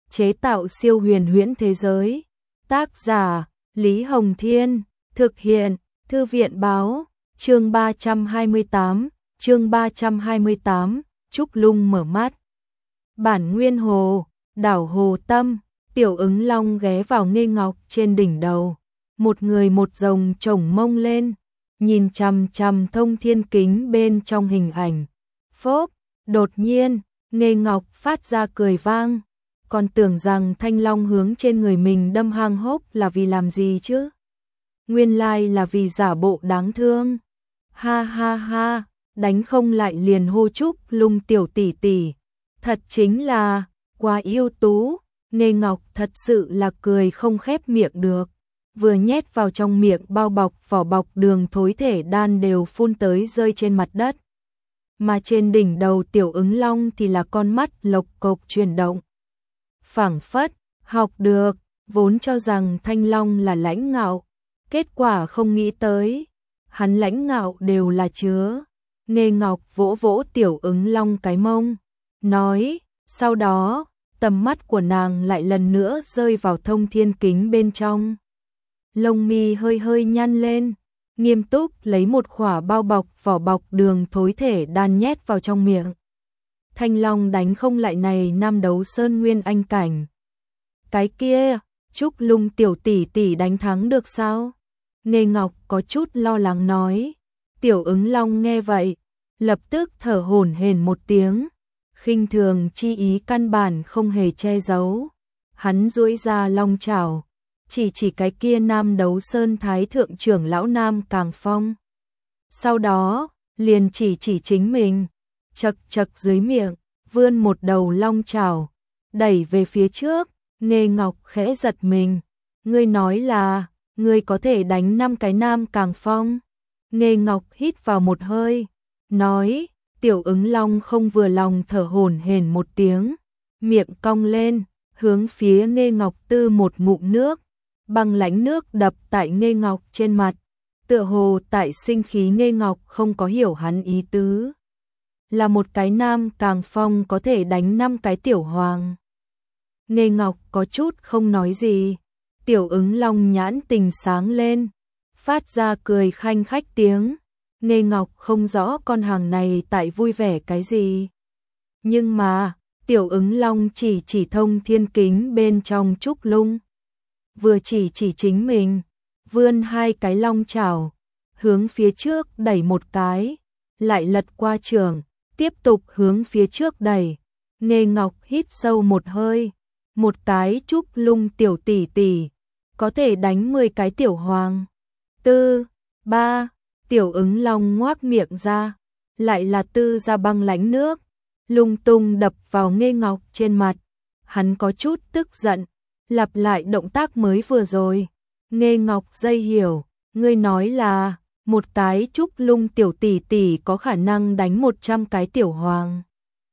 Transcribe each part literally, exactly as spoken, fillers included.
chế tạo siêu huyền huyễn thế giới. Tác giả Lý Hồng Thiên, thực hiện Thư viện Báo, chương ba trăm hai mươi tám, chương ba trăm hai mươi tám, Trúc Lung mở mắt. Bản nguyên hồ, đảo Hồ Tâm, Tiểu Ứng Long ghé vào Nghê Ngọc trên đỉnh đầu, một người một rồng chồng mông lên, nhìn chằm chằm thông thiên kính bên trong hình ảnh. Phốp, đột nhiên, Nghê Ngọc phát ra cười vang, còn tưởng rằng thanh long hướng trên người mình đâm hang hốc là vì làm gì chứ? Nguyên lai là vì giả bộ đáng thương. Ha ha ha, đánh không lại liền hô Trúc Lung tiểu tỷ tỷ, thật chính là quá yêu tú. Nghê Ngọc thật sự là cười không khép miệng được, vừa nhét vào trong miệng bao bọc vỏ bọc đường thối thể đan đều phun tới rơi trên mặt đất. Mà trên đỉnh đầu Tiểu Ứng Long thì là con mắt lộc cộc chuyển động. Phảng phất, học được, vốn cho rằng Thanh Long là lãnh ngạo, kết quả không nghĩ tới, hắn lãnh ngạo đều là chứa. Nghê Ngọc vỗ vỗ Tiểu Ứng Long cái mông, nói, sau đó, tầm mắt của nàng lại lần nữa rơi vào thông thiên kính bên trong. Lông mi hơi hơi nhăn lên, nghiêm túc lấy một khỏa bao bọc vỏ bọc đường thối thể đan nhét vào trong miệng. Thanh Long đánh không lại này nam đấu sơn nguyên anh cảnh. Cái kia, Trúc Lung tiểu tỷ tỷ đánh thắng được sao? Nghê Ngọc có chút lo lắng nói. Tiểu Ứng Long nghe vậy, lập tức thở hổn hển một tiếng, khinh thường chi ý căn bản không hề che giấu. Hắn duỗi ra long chảo, chỉ chỉ cái kia nam đấu sơn thái thượng trưởng lão Nam Càng Phong. Sau đó, liền chỉ chỉ chính mình, chật chật dưới miệng, vươn một đầu long chảo, đẩy về phía trước. Nghê Ngọc khẽ giật mình, ngươi nói là, ngươi có thể đánh năm cái Nam Càng Phong. Nghê Ngọc hít vào một hơi, nói, Tiểu Ứng Long không vừa lòng thở hổn hển một tiếng, miệng cong lên, hướng phía Nghê Ngọc tư một ngụm nước, băng lãnh nước đập tại Nghê Ngọc trên mặt, tựa hồ tại sinh khí. Nghê Ngọc không có hiểu hắn ý tứ, là một cái Nam Càng Phong có thể đánh năm cái tiểu hoàng. Nghê Ngọc có chút không nói gì, Tiểu Ứng Long nhãn tình sáng lên, phát ra cười khanh khách tiếng. Nghê Ngọc không rõ con hàng này tại vui vẻ cái gì. Nhưng mà, Tiểu Ứng Long chỉ chỉ thông thiên kính bên trong Trúc Lung, vừa chỉ chỉ chính mình, vươn hai cái long chảo, hướng phía trước đẩy một cái, lại lật qua trường, tiếp tục hướng phía trước đẩy. Nghê Ngọc hít sâu một hơi, một cái Trúc Lung tiểu tỷ tỷ, có thể đánh mười cái tiểu hoàng. Tư, ba, Tiểu Ứng Long ngoác miệng ra, lại là tư ra băng lãnh nước, lung tung đập vào Nghê Ngọc trên mặt. Hắn có chút tức giận, lặp lại động tác mới vừa rồi. Nghê Ngọc dây hiểu, ngươi nói là, một cái Trúc Lung tiểu tỷ tỷ có khả năng đánh một trăm cái tiểu hoàng.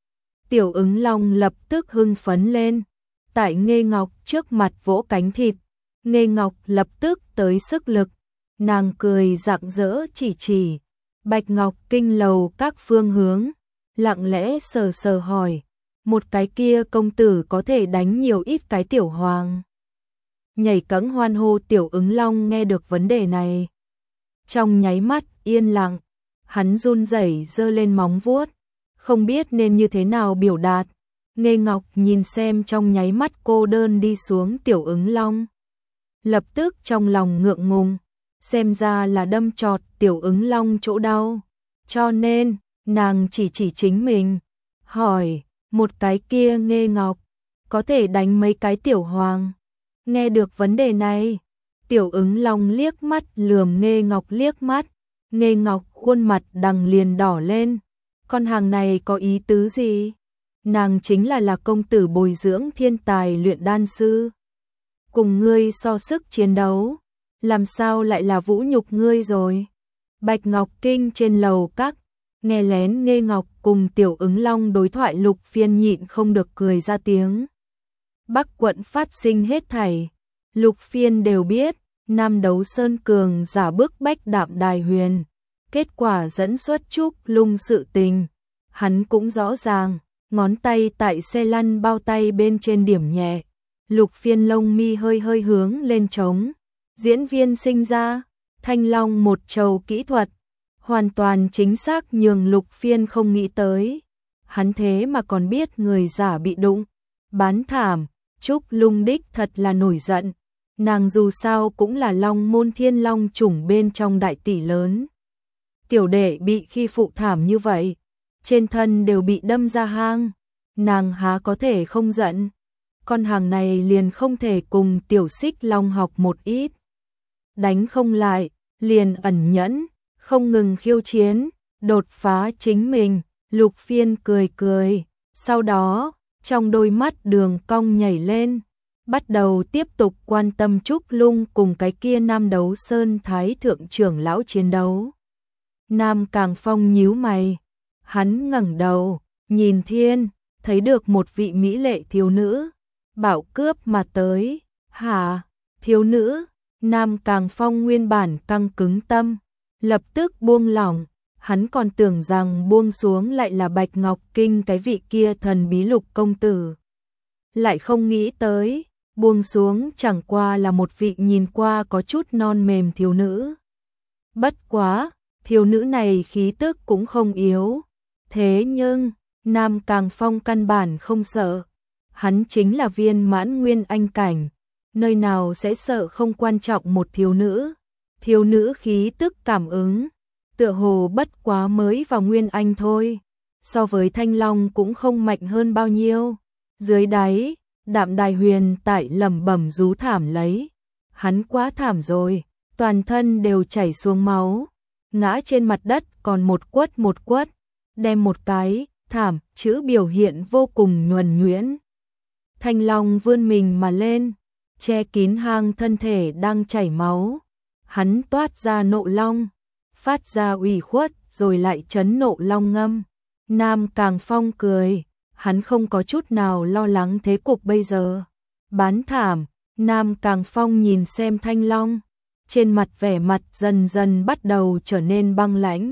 Tiểu Ứng Long lập tức hưng phấn lên, tại Nghê Ngọc trước mặt vỗ cánh thịt. Nghê Ngọc lập tức tới sức lực, nàng cười rạng rỡ chỉ chỉ Bạch Ngọc Kinh lầu các phương hướng, lặng lẽ sờ sờ hỏi, một cái kia công tử có thể đánh nhiều ít cái tiểu hoàng? Nhảy cẫng hoan hô. Tiểu Ứng Long nghe được vấn đề này, trong nháy mắt yên lặng, hắn run rẩy giơ lên móng vuốt, không biết nên như thế nào biểu đạt. Nghê Ngọc nhìn xem trong nháy mắt cô đơn đi xuống Tiểu Ứng Long, lập tức trong lòng ngượng ngùng, xem ra là đâm chọt Tiểu Ứng Long chỗ đau, cho nên nàng chỉ chỉ chính mình, hỏi, một cái kia Nghê Ngọc có thể đánh mấy cái tiểu hoàng? Nghe được vấn đề này, Tiểu Ứng Long liếc mắt lườm Nghê Ngọc liếc mắt. Nghê Ngọc khuôn mặt đằng liền đỏ lên, con hàng này có ý tứ gì? Nàng chính là là công tử bồi dưỡng thiên tài luyện đan sư, cùng ngươi so sức chiến đấu, làm sao lại là vũ nhục ngươi rồi? Bạch Ngọc Kinh trên lầu các, nghe lén Nghê Ngọc cùng Tiểu Ứng Long đối thoại, Lục Phiên nhịn không được cười ra tiếng. Bắc quận phát sinh hết thảy, Lục Phiên đều biết. Nam đấu sơn cường giả bức bách Đạm Đài Huyền, kết quả dẫn xuất Trúc Lung sự tình, hắn cũng rõ ràng, ngón tay tại xe lăn bao tay bên trên điểm nhẹ, Lục Phiên lông mi hơi hơi hướng lên trống. Diễn viên sinh ra, Thanh Long một trầu kỹ thuật, hoàn toàn chính xác nhường Lục Phiên không nghĩ tới. Hắn thế mà còn biết người giả bị đụng. Bán thảm, Trúc Lung đích thật là nổi giận. Nàng dù sao cũng là Long môn thiên long chủng bên trong đại tỷ lớn. Tiểu đệ bị khi phụ thảm như vậy, trên thân đều bị đâm ra hang, nàng há có thể không giận. Con hàng này liền không thể cùng tiểu xích long học một ít. Đánh không lại, liền ẩn nhẫn, không ngừng khiêu chiến, đột phá chính mình. Lục Phiên cười cười, sau đó, trong đôi mắt đường cong nhảy lên, bắt đầu tiếp tục quan tâm Trúc Lung cùng cái kia Nam Đấu Sơn Thái thượng trưởng lão chiến đấu. Nam Càng Phong nhíu mày, hắn ngẩng đầu, nhìn thiên, thấy được một vị mỹ lệ thiếu nữ, bảo cướp mà tới. Hả? Thiếu nữ? Nam Càng Phong nguyên bản căng cứng tâm, lập tức buông lỏng, hắn còn tưởng rằng buông xuống lại là Bạch Ngọc Kinh cái vị kia thần bí Lục công tử. Lại không nghĩ tới, buông xuống chẳng qua là một vị nhìn qua có chút non mềm thiếu nữ. Bất quá, thiếu nữ này khí tức cũng không yếu. Thế nhưng, Nam Càng Phong căn bản không sợ. Hắn chính là viên mãn nguyên anh cảnh. Nơi nào sẽ sợ không quan trọng một thiếu nữ. Thiếu nữ khí tức cảm ứng. Tựa hồ bất quá mới vào nguyên anh thôi. So với Thanh Long cũng không mạnh hơn bao nhiêu. Dưới đáy, Đạm Đài Huyền tại lẩm bẩm rú thảm lấy. Hắn quá thảm rồi, toàn thân đều chảy xuống máu. Ngã trên mặt đất còn một quất một quất, đem một cái thảm chữ biểu hiện vô cùng nhuần nhuyễn. Thanh Long vươn mình mà lên, che kín hang thân thể đang chảy máu. Hắn toát ra nộ long, phát ra ủy khuất rồi lại chấn nộ long ngâm. Nam Càng Phong cười, hắn không có chút nào lo lắng thế cục bây giờ. Bán thảm, Nam Càng Phong nhìn xem Thanh Long, trên mặt vẻ mặt dần dần bắt đầu trở nên băng lãnh.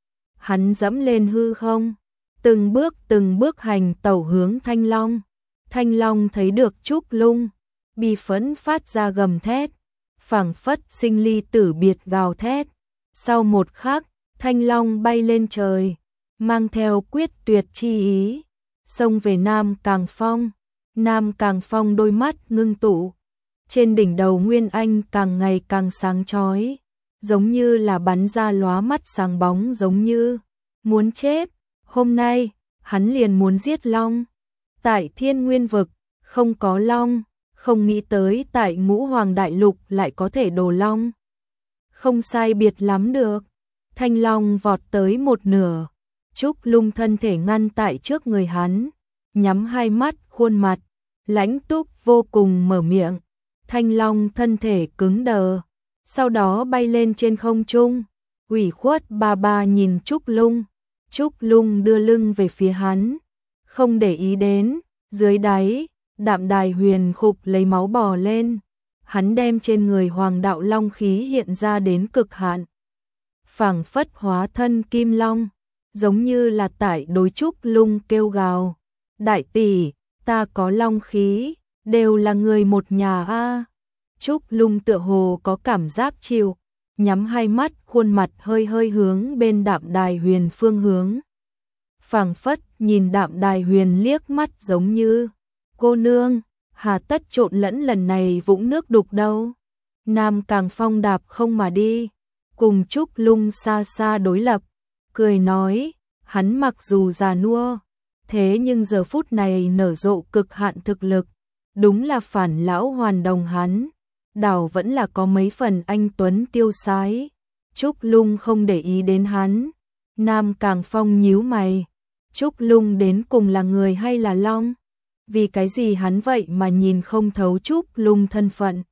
Hắn dẫm lên hư không, từng bước từng bước hành tẩu hướng Thanh Long. Thanh Long thấy được Trúc Lung, bi phẫn phát ra gầm thét, phảng phất sinh ly tử biệt gào thét. Sau một khắc, Thanh Long bay lên trời, mang theo quyết tuyệt chi ý, xông về Nam Càng Phong. Nam Càng Phong đôi mắt ngưng tụ, trên đỉnh đầu Nguyên Anh càng ngày càng sáng chói, giống như là bắn ra lóa mắt sáng bóng, giống như muốn chết. Hôm nay, hắn liền muốn giết long. Tại Thiên Nguyên vực, không có long, không nghĩ tới tại Ngũ Hoàng Đại Lục lại có thể đồ long. Không sai biệt lắm được. Thanh Long vọt tới một nửa, Trúc Lung thân thể ngăn tại trước người hắn, nhắm hai mắt, khuôn mặt lãnh túc vô cùng mở miệng. Thanh Long thân thể cứng đờ, sau đó bay lên trên không trung, ủy khuất ba ba nhìn Trúc Lung. Trúc Lung đưa lưng về phía hắn, không để ý đến. Dưới đáy, Đạm Đài Huyền khục lấy máu bò lên, hắn đem trên người Hoàng Đạo Long khí hiện ra đến cực hạn, phảng phất hóa thân kim long, giống như là tại đối Trúc Lung kêu gào. Đại tỷ, ta có long khí, đều là người một nhà a. Trúc Lung tựa hồ có cảm giác chịu, nhắm hai mắt, khuôn mặt hơi hơi hướng bên Đạm Đài Huyền phương hướng. Phảng phất nhìn Đạm Đài Huyền liếc mắt, giống như cô nương, hà tất trộn lẫn lần này vũng nước đục đâu. Nam Càng Phong đạp không mà đi, cùng Trúc Lung xa xa đối lập, cười nói, hắn mặc dù già nua, thế nhưng giờ phút này nở rộ cực hạn thực lực, đúng là phản lão hoàn đồng hắn. Đảo vẫn là có mấy phần anh tuấn tiêu sái. Trúc Lung không để ý đến hắn. Nam Càng Phong nhíu mày, Trúc Lung đến cùng là người hay là long? Vì cái gì hắn vậy mà nhìn không thấu Trúc Lung thân phận?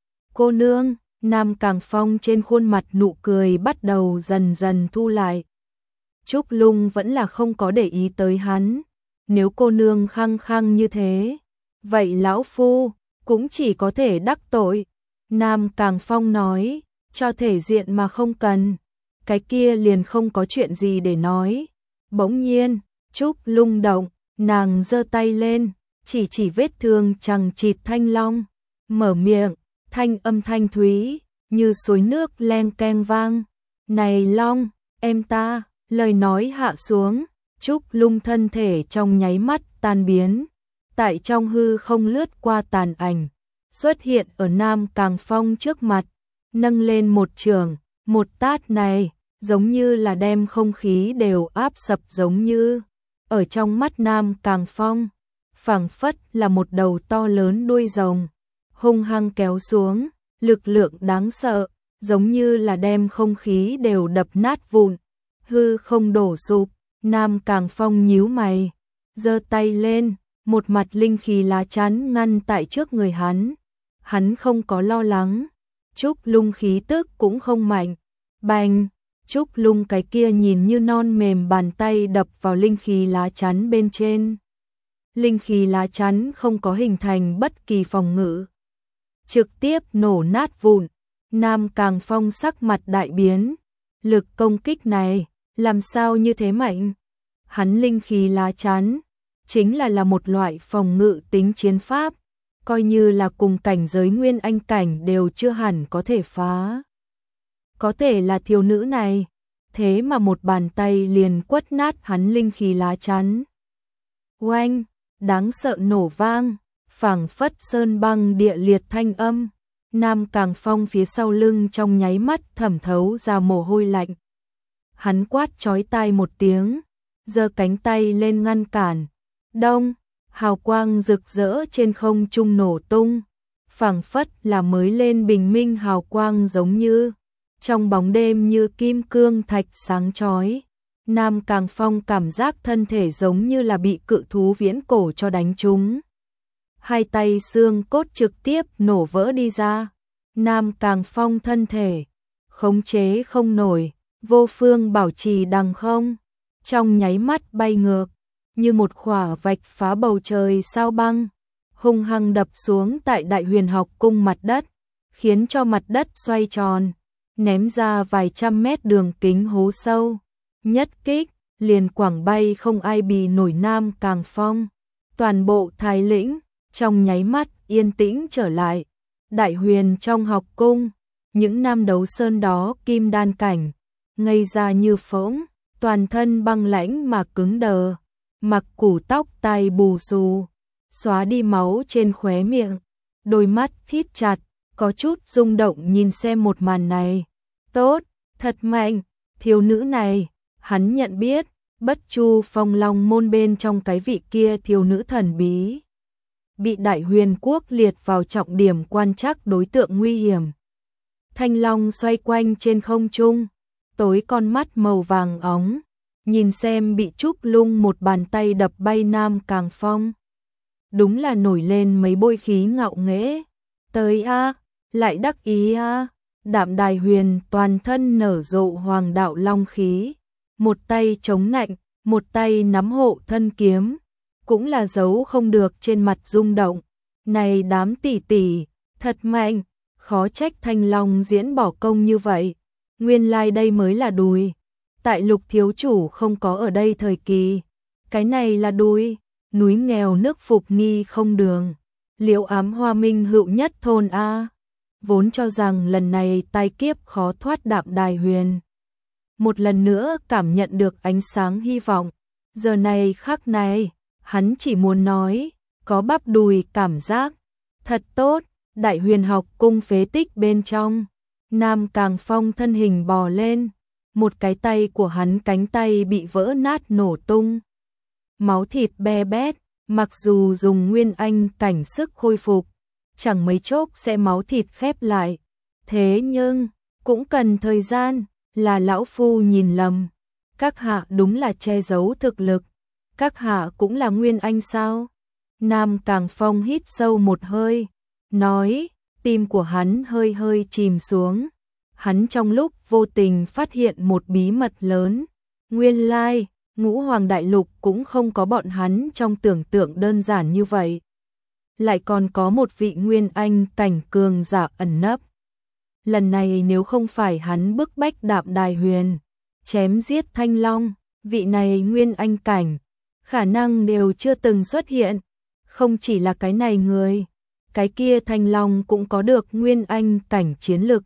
Cô nương, Nam Càng Phong trên khuôn mặt nụ cười bắt đầu dần dần thu lại. Trúc Lung vẫn là không có để ý tới hắn. Nếu cô nương khăng khăng như thế, vậy lão phu cũng chỉ có thể đắc tội. Nam Càng Phong nói, cho thể diện mà không cần, cái kia liền không có chuyện gì để nói. Bỗng nhiên, Trúc Lung động, nàng giơ tay lên, chỉ chỉ vết thương chằng chịt Thanh Long, mở miệng, thanh âm thanh thúy, như suối nước len keng vang. Này Long, em ta, lời nói hạ xuống, Trúc Lung thân thể trong nháy mắt tan biến, tại trong hư không lướt qua tàn ảnh, xuất hiện ở Nam Càng Phong trước mặt, nâng lên một trường, một tát này, giống như là đem không khí đều áp sập giống như, ở trong mắt Nam Càng Phong, phảng phất là một đầu to lớn đuôi rồng, hung hăng kéo xuống, lực lượng đáng sợ, giống như là đem không khí đều đập nát vụn, hư không đổ sụp. Nam Càng Phong nhíu mày, giơ tay lên, một mặt linh khí lá chắn ngăn tại trước người hắn. Hắn không có lo lắng, Trúc Lung khí tức cũng không mạnh. Bành, Trúc Lung cái kia nhìn như non mềm bàn tay đập vào linh khí lá chắn bên trên. Linh khí lá chắn không có hình thành bất kỳ phòng ngự, trực tiếp nổ nát vụn. Nam Càng Phong sắc mặt đại biến, lực công kích này làm sao như thế mạnh? Hắn linh khí lá chắn chính là là một loại phòng ngự tính chiến pháp, coi như là cùng cảnh giới nguyên anh cảnh đều chưa hẳn có thể phá. Có thể là thiếu nữ này, thế mà một bàn tay liền quất nát hắn linh khí lá chắn. Oanh, đáng sợ nổ vang, phảng phất sơn băng địa liệt thanh âm. Nam Càng Phong phía sau lưng trong nháy mắt thẩm thấu ra mồ hôi lạnh. Hắn quát chói tai một tiếng, giơ cánh tay lên ngăn cản. Đông, hào quang rực rỡ trên không trung nổ tung, phảng phất là mới lên bình minh hào quang giống như trong bóng đêm như kim cương thạch sáng chói. Nam Càng Phong cảm giác thân thể giống như là bị cự thú viễn cổ cho đánh trúng. Hai tay xương cốt trực tiếp nổ vỡ đi ra. Nam Càng Phong thân thể khống chế không nổi, vô phương bảo trì đằng không, trong nháy mắt bay ngược, như một khỏa vạch phá bầu trời sao băng, hung hăng đập xuống tại Đại Huyền Học Cung mặt đất, khiến cho mặt đất xoay tròn, ném ra vài trăm mét đường kính hố sâu. Nhất kích, liền quảng bay không ai bì nổi Nam Càng Phong. Toàn bộ Thái Lĩnh, trong nháy mắt yên tĩnh trở lại. Đại Huyền trong học cung, những nam đấu sơn đó kim đan cảnh, ngây ra như phỗng, toàn thân băng lãnh mà cứng đờ, mặc củ tóc tai bù xù, xóa đi máu trên khóe miệng, đôi mắt thít chặt, có chút rung động nhìn xem một màn này. Tốt, thật mạnh, thiếu nữ này, hắn nhận biết, Bất Chu Phong Long môn bên trong cái vị kia thiếu nữ thần bí, bị Đại Huyền quốc liệt vào trọng điểm quan trắc đối tượng nguy hiểm. Thanh long xoay quanh trên không trung, tối con mắt màu vàng óng, nhìn xem bị Trúc Lung một bàn tay đập bay Nam Càng Phong. Đúng là nổi lên mấy bôi khí ngạo nghễ. Tới a, lại đắc ý a. Đạm Đài Huyền toàn thân nở rộ hoàng đạo long khí, một tay chống nạnh, một tay nắm hộ thân kiếm, cũng là giấu không được trên mặt rung động. Này đám tỷ tỷ, thật mạnh, khó trách Thanh Long diễn bỏ công như vậy. Nguyên lai like đây mới là đùi. Tại Lục thiếu chủ không có ở đây thời kỳ, cái này là đùi. Núi nghèo nước phục nghi không đường, Liễu Ám Hoa Minh hữu nhất thôn a. Vốn cho rằng lần này tai kiếp khó thoát Đạm Đài Huyền, một lần nữa cảm nhận được ánh sáng hy vọng. Giờ này khắc này, hắn chỉ muốn nói, có bắp đùi cảm giác thật tốt. Đại Huyền học cung phế tích bên trong, Nam Càng Phong thân hình bò lên, một cái tay của hắn cánh tay bị vỡ nát nổ tung, máu thịt be bét, mặc dù dùng nguyên anh cảnh sức khôi phục, chẳng mấy chốc sẽ máu thịt khép lại, thế nhưng cũng cần thời gian. Là lão phu nhìn lầm, các hạ đúng là che giấu thực lực, các hạ cũng là nguyên anh sao? Nam Càng Phong hít sâu một hơi, nói, tim của hắn hơi hơi chìm xuống. Hắn trong lúc vô tình phát hiện một bí mật lớn, nguyên lai, Ngũ Hoàng Đại Lục cũng không có bọn hắn trong tưởng tượng đơn giản như vậy. Lại còn có một vị nguyên anh cảnh cường giả ẩn nấp. Lần này nếu không phải hắn bức bách Đạm Đài Huyền, chém giết Thanh Long, vị này nguyên anh cảnh, khả năng đều chưa từng xuất hiện. Không chỉ là cái này người, cái kia Thanh Long cũng có được nguyên anh cảnh chiến lực.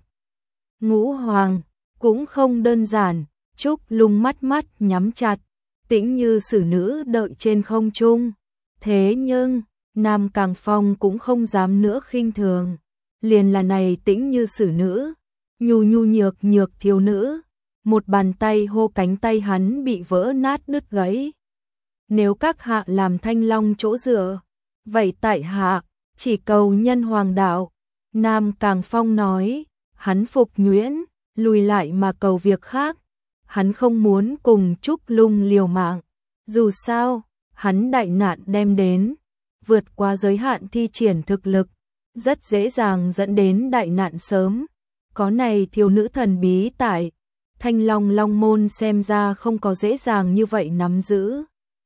Ngũ Hoàng cũng không đơn giản, Trúc Lung mắt mắt nhắm chặt, tĩnh như xử nữ đợi trên không trung. Thế nhưng, Nam Càng Phong cũng không dám nữa khinh thường, liền là này tĩnh như xử nữ, nhu nhu nhược nhược thiếu nữ, một bàn tay hô cánh tay hắn bị vỡ nát đứt gãy. Nếu các hạ làm Thanh Long chỗ dựa, vậy tại hạ chỉ cầu nhân hoàng đạo. Nam Càng Phong nói, hắn phục nhuyễn, lùi lại mà cầu việc khác. Hắn không muốn cùng Trúc Lung liều mạng, dù sao, hắn đại nạn đem đến, vượt qua giới hạn thi triển thực lực, rất dễ dàng dẫn đến đại nạn sớm. Có này thiếu nữ thần bí tại Thanh Long Long môn xem ra không có dễ dàng như vậy nắm giữ.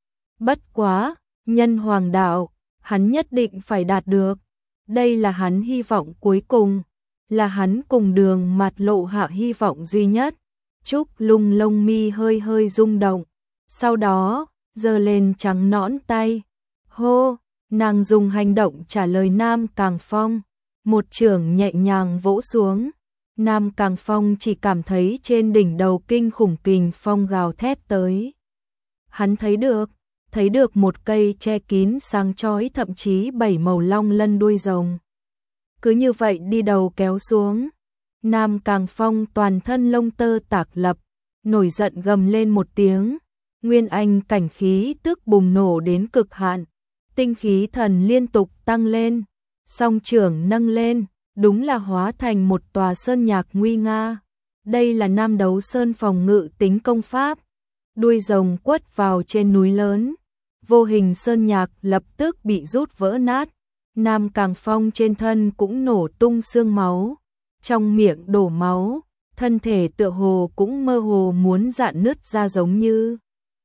Bất quá, nhân hoàng đạo, hắn nhất định phải đạt được. Đây là hắn hy vọng cuối cùng, là hắn cùng Đường Mạt lộ hạ hy vọng duy nhất. Trúc Lung lông mi hơi hơi rung động, sau đó, giơ lên trắng nõn tay. Hô, nàng dùng hành động trả lời Nam Càng Phong, một chưởng nhẹ nhàng vỗ xuống. Nam Càng Phong chỉ cảm thấy trên đỉnh đầu kinh khủng kình phong gào thét tới. Hắn thấy được, thấy được một cây che kín sáng chói thậm chí bảy màu long lân đuôi rồng. Cứ như vậy đi đầu kéo xuống. Nam Càng Phong toàn thân lông tơ tạc lập, nổi giận gầm lên một tiếng. Nguyên anh cảnh khí tức bùng nổ đến cực hạn. Tinh khí thần liên tục tăng lên, song trưởng nâng lên, đúng là hóa thành một tòa sơn nhạc nguy nga. Đây là Nam Đấu Sơn phòng ngự tính công pháp. Đuôi rồng quất vào trên núi lớn, vô hình sơn nhạc lập tức bị rút vỡ nát. Nam Càng Phong trên thân cũng nổ tung xương máu, trong miệng đổ máu, thân thể tựa hồ cũng mơ hồ muốn rạn nứt ra giống như.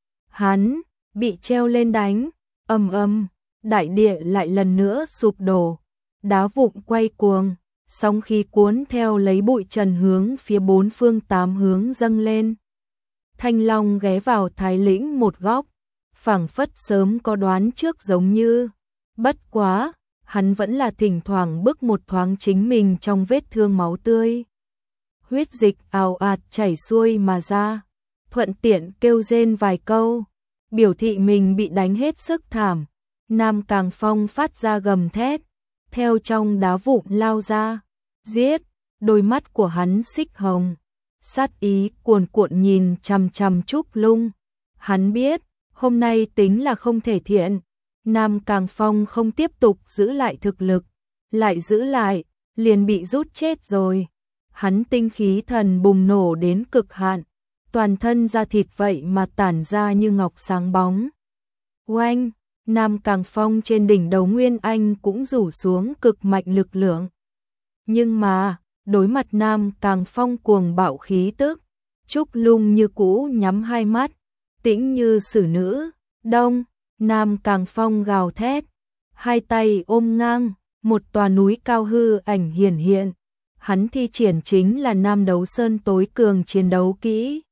Hắn bị treo lên đánh, ầm ầm, đại địa lại lần nữa sụp đổ, đá vụn quay cuồng, sóng khí cuốn theo lấy bụi trần hướng phía bốn phương tám hướng dâng lên. Thanh Long ghé vào Thái Lĩnh một góc, phảng phất sớm có đoán trước giống như. Bất quá, hắn vẫn là thỉnh thoảng bước một thoáng chính mình trong vết thương máu tươi. Huyết dịch ào ạt chảy xuôi mà ra, thuận tiện kêu rên vài câu, biểu thị mình bị đánh hết sức thảm. Nam Càng Phong phát ra gầm thét, theo trong đá vụn lao ra, giết, đôi mắt của hắn xích hồng, sát ý cuồn cuộn nhìn chằm chằm Trúc Lung. Hắn biết, hôm nay tính là không thể thiện. Nam Càng Phong không tiếp tục giữ lại thực lực, lại giữ lại, liền bị rút chết rồi. Hắn tinh khí thần bùng nổ đến cực hạn, toàn thân da thịt vậy mà tản ra như ngọc sáng bóng. Oanh, Nam Càng Phong trên đỉnh đầu Nguyên Anh cũng rủ xuống cực mạnh lực lượng. Nhưng mà, đối mặt Nam Càng Phong cuồng bạo khí tức, Trúc Lung như cũ nhắm hai mắt, tĩnh như xử nữ. Đông, Nam Càng Phong gào thét, hai tay ôm ngang, một tòa núi cao hư ảnh hiển hiện. Hắn thi triển chính là Nam Đấu Sơn tối cường chiến đấu kỹ.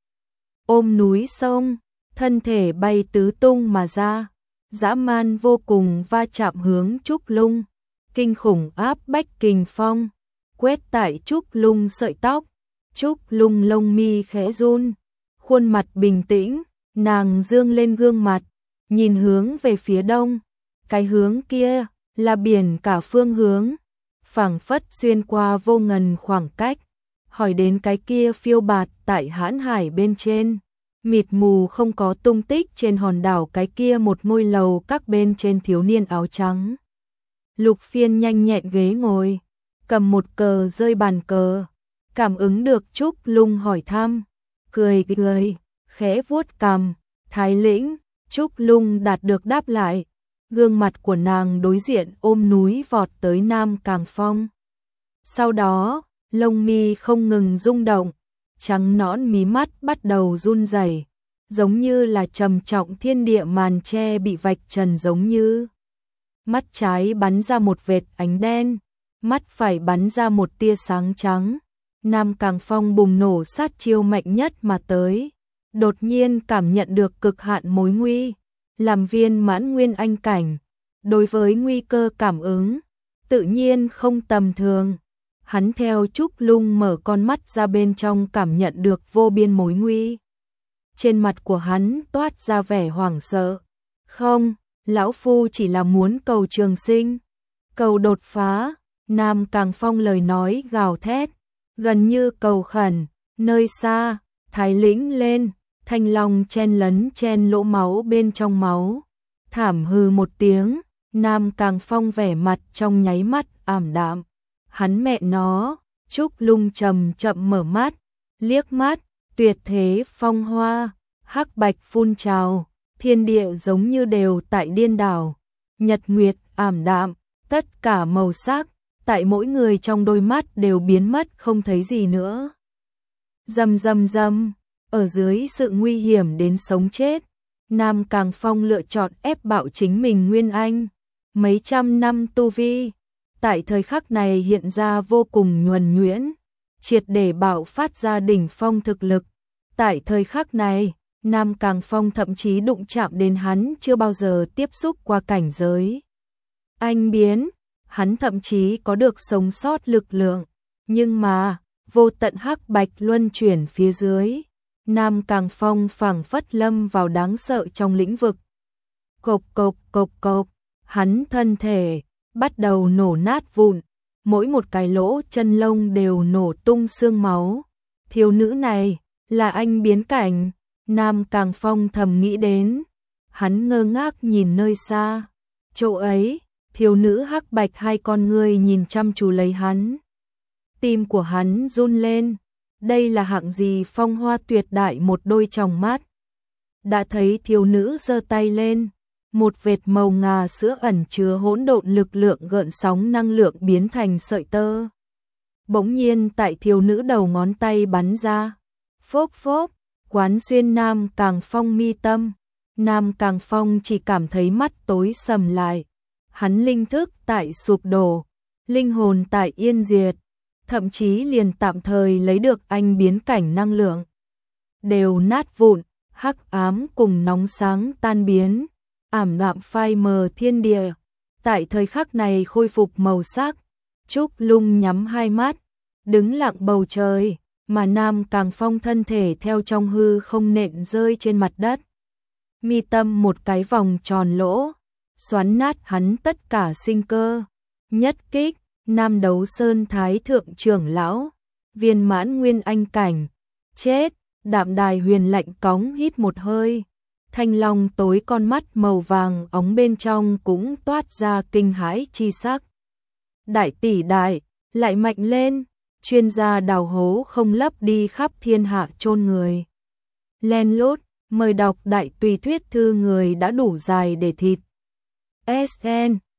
Ôm núi sông, thân thể bay tứ tung mà ra, dã man vô cùng va chạm hướng Trúc Lung. Kinh khủng áp bách kình phong, quét tại Trúc Lung sợi tóc. Trúc Lung lông mi khẽ run, khuôn mặt bình tĩnh, nàng dương lên gương mặt, nhìn hướng về phía đông. Cái hướng kia là biển cả phương hướng, phảng phất xuyên qua vô ngần khoảng cách, hỏi đến cái kia phiêu bạt tại hãn hải bên trên, mịt mù không có tung tích trên hòn đảo cái kia một ngôi lầu các bên trên thiếu niên áo trắng. Lục Phiên nhanh nhẹn ghế ngồi, cầm một cờ rơi bàn cờ, cảm ứng được Trúc Lung hỏi thăm, cười cười, khẽ vuốt cằm. Thái Lĩnh, Trúc Lung đạt được đáp lại, gương mặt của nàng đối diện ôm núi vọt tới Nam Càng Phong. Sau đó, lông mi không ngừng rung động, trắng nõn mí mắt bắt đầu run rẩy, giống như là trầm trọng thiên địa màn che bị vạch trần giống như. Mắt trái bắn ra một vệt ánh đen, mắt phải bắn ra một tia sáng trắng. Nam Càng Phong bùng nổ sát chiêu mạnh nhất mà tới, đột nhiên cảm nhận được cực hạn mối nguy, làm viên mãn nguyên anh cảnh, đối với nguy cơ cảm ứng, tự nhiên không tầm thường. Hắn theo Trúc Lung mở con mắt ra bên trong cảm nhận được vô biên mối nguy. Trên mặt của hắn toát ra vẻ hoảng sợ. Không, lão phu chỉ là muốn cầu trường sinh, cầu đột phá. Nam Càng Phong lời nói gào thét, gần như cầu khẩn. Nơi xa, Thái Lĩnh lên, thanh long chen lấn chen lỗ máu bên trong máu. Thảm hừ một tiếng, Nam Càng Phong vẻ mặt trong nháy mắt ảm đạm. Hắn mẹ nó, Trúc Lung chậm chậm mở mắt, liếc mắt, tuyệt thế phong hoa, hắc bạch phun trào, thiên địa giống như đều tại điên đảo. Nhật nguyệt ảm đạm, tất cả màu sắc, tại mỗi người trong đôi mắt đều biến mất không thấy gì nữa. Rầm rầm rầm, ở dưới sự nguy hiểm đến sống chết, Nam Càng Phong lựa chọn ép bạo chính mình nguyên anh. Mấy trăm năm tu vi, tại thời khắc này hiện ra vô cùng nhuần nhuyễn, triệt để bạo phát ra đỉnh phong thực lực. Tại thời khắc này, Nam Càng Phong thậm chí đụng chạm đến hắn chưa bao giờ tiếp xúc qua cảnh giới anh biến, hắn thậm chí có được sống sót lực lượng, nhưng mà, vô tận hắc bạch luân chuyển phía dưới, Nam Càng Phong phảng phất lâm vào đáng sợ trong lĩnh vực. Cộc cộc cộc cộc, hắn thân thể bắt đầu nổ nát vụn, mỗi một cái lỗ chân lông đều nổ tung xương máu. Thiếu nữ này là anh biến cảnh, Nam Càng Phong thầm nghĩ đến. Hắn ngơ ngác nhìn nơi xa, chỗ ấy, thiếu nữ hắc bạch hai con ngươi nhìn chăm chú lấy hắn. Tim của hắn run lên, đây là hạng gì phong hoa tuyệt đại một đôi tròng mắt. Đã thấy thiếu nữ giơ tay lên, một vệt màu ngà sữa ẩn chứa hỗn độn lực lượng gợn sóng năng lượng biến thành sợi tơ. Bỗng nhiên tại thiếu nữ đầu ngón tay bắn ra, phốp phốp, quán xuyên Nam Càng Phong mi tâm. Nam Càng Phong chỉ cảm thấy mắt tối sầm lại, hắn linh thức tại sụp đổ, linh hồn tại yên diệt, thậm chí liền tạm thời lấy được anh biến cảnh năng lượng đều nát vụn, hắc ám cùng nóng sáng tan biến, ảm đạm phai mờ thiên địa. Tại thời khắc này khôi phục màu sắc, Trúc Lung nhắm hai mắt, đứng lặng bầu trời, mà Nam Càng Phong thân thể theo trong hư không nện rơi trên mặt đất. Mi tâm một cái vòng tròn lỗ, xoắn nát hắn tất cả sinh cơ. Nhất kích, Nam Đấu Sơn Thái Thượng trưởng lão, viên mãn nguyên anh cảnh, chết. Đạm Đài Huyền lạnh cóng hít một hơi, thanh long tối con mắt màu vàng óng bên trong cũng toát ra kinh hãi chi sắc. Đại tỷ đại, lại mạnh lên, chuyên gia đào hố không lấp đi khắp thiên hạ chôn người. Len lút, mời đọc đại tùy thuyết thư người đã đủ dài để thịt. ét en